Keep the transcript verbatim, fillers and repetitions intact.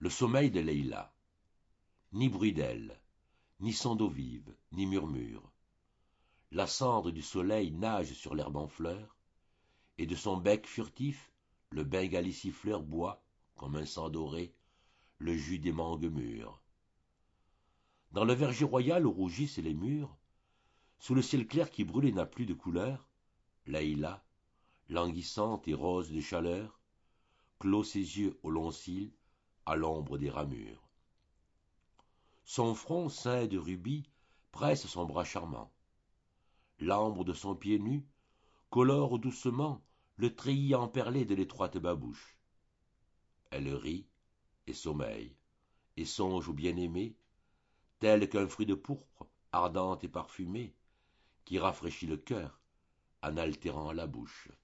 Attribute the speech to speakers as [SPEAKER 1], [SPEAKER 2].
[SPEAKER 1] Le sommeil de Leïla. Ni bruit d'ailes, ni son d'eau vive, ni murmure. La cendre du soleil nage sur l'herbe en fleurs, et de son bec furtif, le bengali siffleur boit, comme un sang doré, le jus des mangues mûres. Dans le verger royal où rougissent les murs, sous le ciel clair qui brûle et n'a plus de couleur, Leïla, languissante et rose de chaleur, clôt ses yeux aux longs cils, à l'ombre des ramures. Son front ceint de rubis presse son bras charmant. L'ambre de son pied nu colore doucement le treillis emperlé de l'étroite babouche. Elle rit et sommeille, et songe au bien-aimé, tel qu'un fruit de pourpre, ardente et parfumée, qui rafraîchit le cœur en altérant la bouche.